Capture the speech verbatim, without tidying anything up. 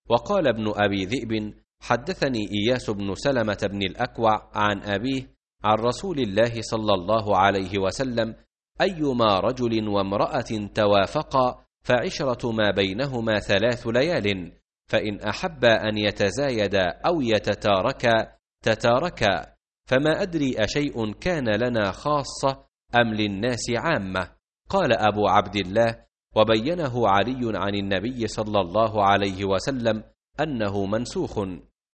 وقال ابن أبي ذئب: حدثني إياس بن سلمة بن الأكوع عن أبيه عن رسول الله صلى الله عليه وسلم: أيما رجل وامرأة توافقا فعشرة ما بينهما ثلاث ليال، فإن أحبا أن يتزايدا أو يتتاركا تتاركا، فما أدري أشيء كان لنا خاصة أم للناس عامة. قال أبو عبد الله: وبينه علي عن النبي صلى الله عليه وسلم أنه منسوخ.